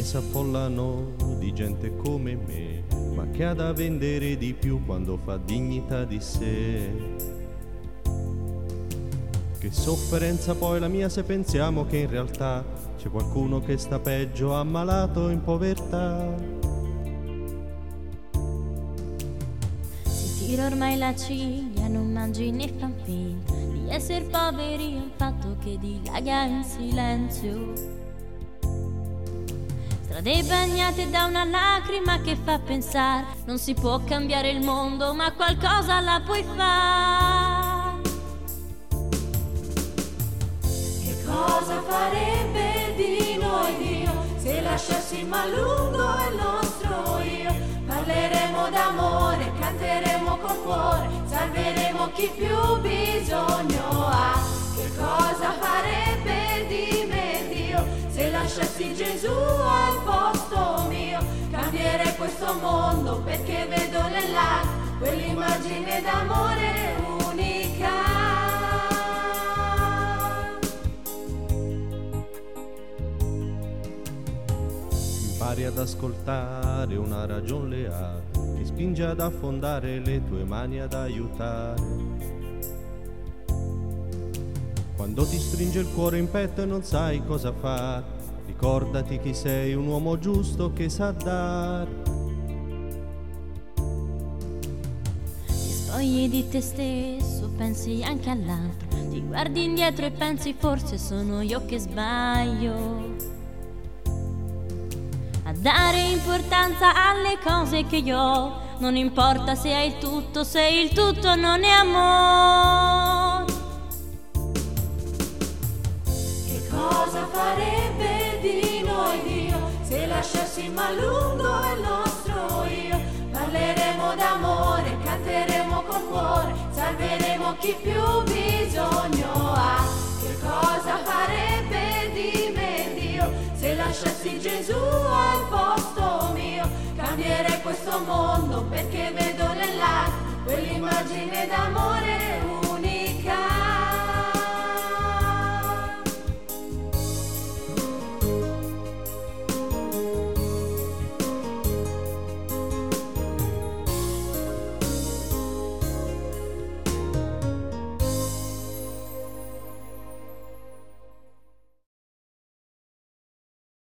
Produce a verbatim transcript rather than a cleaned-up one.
strade si affollano di gente come me, ma che ha da vendere di più quando fa dignità di sé. Che sofferenza poi la mia se pensiamo che in realtà c'è qualcuno che sta peggio, ammalato in povertà. Si tira ormai la ciglia, non mangi né fan finta di essere poveri, è un fatto che dilaga in silenzio. Strade bagnate da una lacrima che fa pensare, non si può cambiare il mondo, ma qualcosa la puoi fare. Cosa farebbe di noi Dio se lasciassimo a lungo il nostro io? Parleremo d'amore, canteremo col cuore, salveremo chi più bisogno ha. Che cosa farebbe di me Dio se lasciassi Gesù al posto mio? Cambierei questo mondo perché vedo nell'acqua quell'immagine d'amore unica. Impari ad ascoltare una ragion leale, ti spinge ad affondare le tue mani ad aiutare. Quando ti stringe il cuore in petto e non sai cosa fare, ricordati chi sei, un uomo giusto che sa dare. Ti spogli di te stesso, pensi anche all'altro, ti guardi indietro e pensi forse sono io che sbaglio. A dare importanza alle cose che io ho, non importa se hai il tutto, se il tutto non è amore. Che cosa farebbe di noi Dio se lasciassimo a lungo il nostro io? Parleremo d'amore, canteremo col cuore, salveremo chi più bisogno ha. Che cosa farebbe